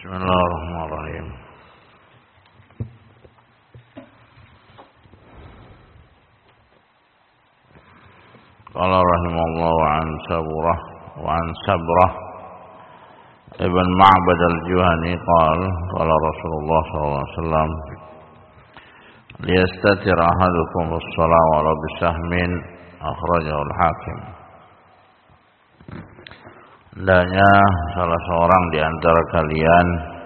Bismillahirrahmanirrahim. Qala rahimallahu wa an Sabrah ibn Ma'bad al-Juhani qala Rasulullah sallallahu alaihi wasallam liyastatir ahadukum as-salah wa la bisahmin akhrajahu al-Hakim. Hendaknya salah seorang di antara kalian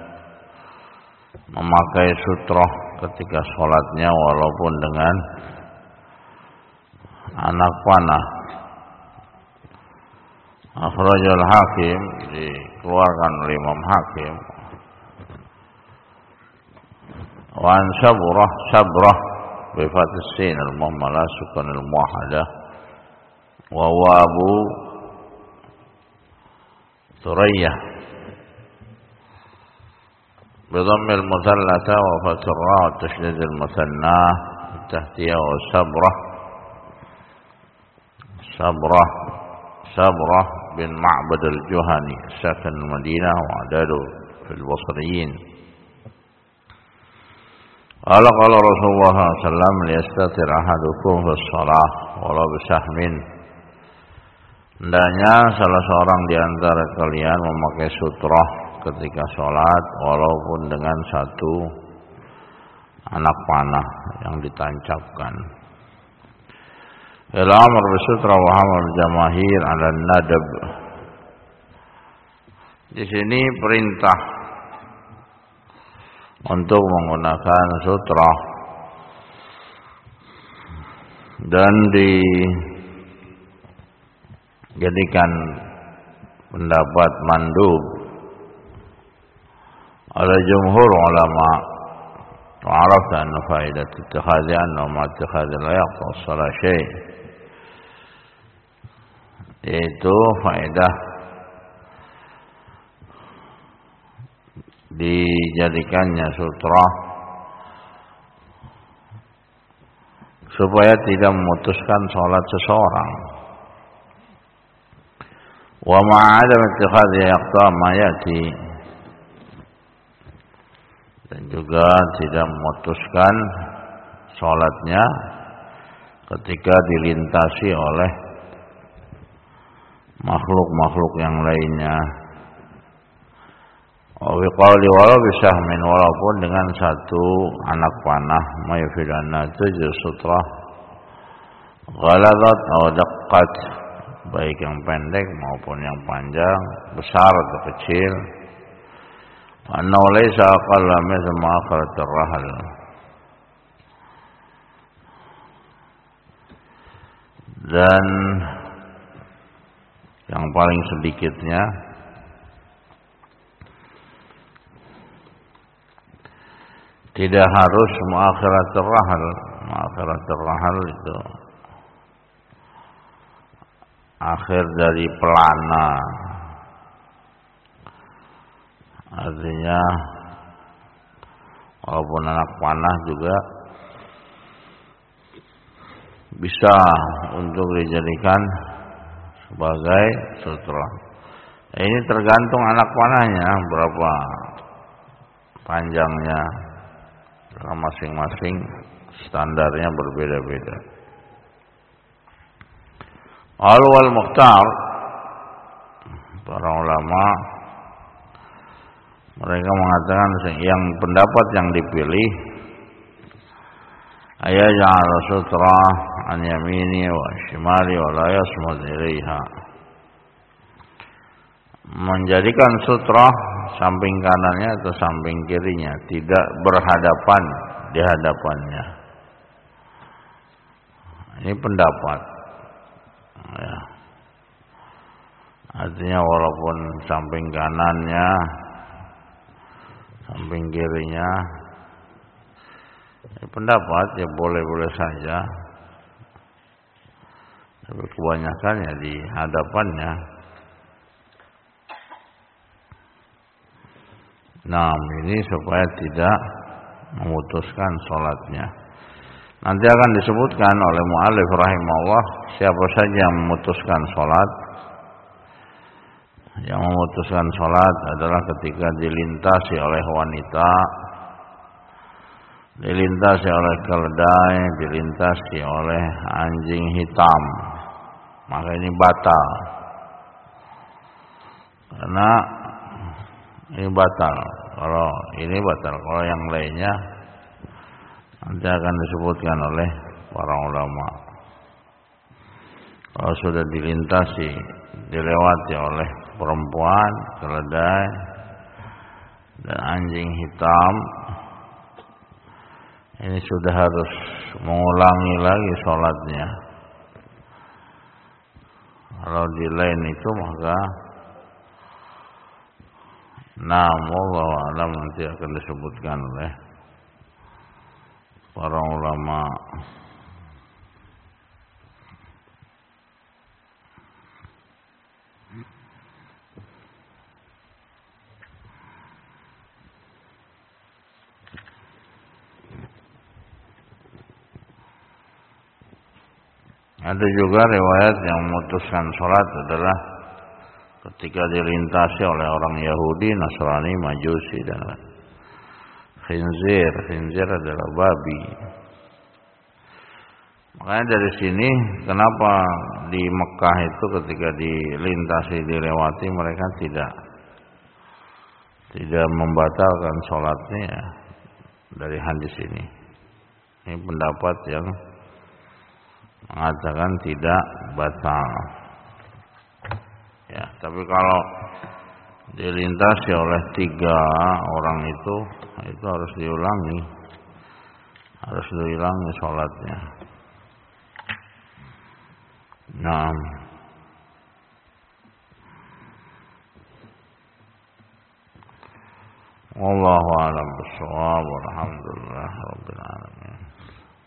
memakai sutroh ketika sholatnya walaupun dengan anak panah. Akhrajal Hakim, dikeluarkan oleh Imam Hakim. Wa an Sabrah bi fathis sin al-muhmala sukun al-muwahhadah wa Abu Thurayyah bi dhammil muthallata wa fathir ra wa tashdid al-muthanna tahtiyah wa Sabrah bin Ma'bad al-Juhani sakin al-Madinah wa adadu fil Basriyin. Qala Rasulullah sallallahu alaihi wasallam liyastatir ahadukum fis shalah wala bisahmin. Hendaknya salah seorang di antara kalian memakai sutrah ketika sholat walaupun dengan satu anak panah yang ditancapkan. Al-amr bisutra wa hamal jamahir 'ala nadab. Di sini perintah untuk menggunakan sutra dan dijadikan pendapat mandub oleh jumhur ulama. Wa'arafta anna faidat ittikhadhi anna ma ittikhadhi la yaqta as-salah syai', yaitu faedah dijadikannya sutra supaya tidak memutuskan sholat seseorang. Wa ma'adam ittikhadhi yaqta ma yati, dan juga tidak memutuskan sholatnya ketika dilintasi oleh makhluk-makhluk yang lainnya. Wa qawli walau bisahmin, walaupun dengan satu anak panah, mayfidana tujuh sutra ghaladat atau daqqat, baik yang pendek maupun yang panjang, besar atau kecil. Annahu laysa aqalla min ma'akhiratir rahal, dan yang paling sedikitnya tidak harus muakhiratul rahal. Muakhiratul rahal itu akhir dari pelana, artinya walaupun anak panah juga bisa untuk dijadikan sebagai sutra. Ini tergantung anak panahnya berapa panjangnya, karena masing-masing standarnya berbeda-beda. Al-wal mukhtar, para ulama mereka mengatakan yang pendapat yang dipilih ayaj'al sutra an yamini wa shimali wa la yasmud ilaiha, menjadikan sutra samping kanannya atau samping kirinya, tidak berhadapan di hadapannya. Ini pendapat ya. Artinya walaupun samping kanannya, samping kirinya, pendapat ya boleh-boleh saja, tapi kebanyakan ya di hadapannya. Nah, ini supaya tidak memutuskan sholatnya. Nanti akan disebutkan oleh mu'allif rahimahullah siapa saja yang memutuskan sholat, Yang memutuskan sholat adalah ketika dilintasi oleh wanita, dilintasi oleh keledai, dilintasi oleh anjing hitam, maka ini batal. Karena ini batal. Kalau ini batal, kalau yang lainnya nanti akan disebutkan oleh para ulama. Kalau sudah dilintasi, dilewati oleh perempuan, keledai, dan anjing hitam, ini sudah harus mengulangi lagi sholatnya. Kalau di lain itu maka wallahu a'lam nanti akan disebutkan oleh para ulama. Ada juga riwayat yang memutuskan sholat adalah ketika dilintasi oleh orang Yahudi, Nasrani, Majusi dan khinzir. Khinzir adalah babi. Makanya dari sini kenapa di Mekah itu ketika dilintasi, dilewati mereka tidak membatalkan sholatnya dari hadis ini. Ini pendapat yang mengatakan tidak batal. Ya, tapi kalau dilintasi oleh 3 orang itu harus diulangi sholatnya. Nah, wallahu a'lam bishawab. Alhamdulillah.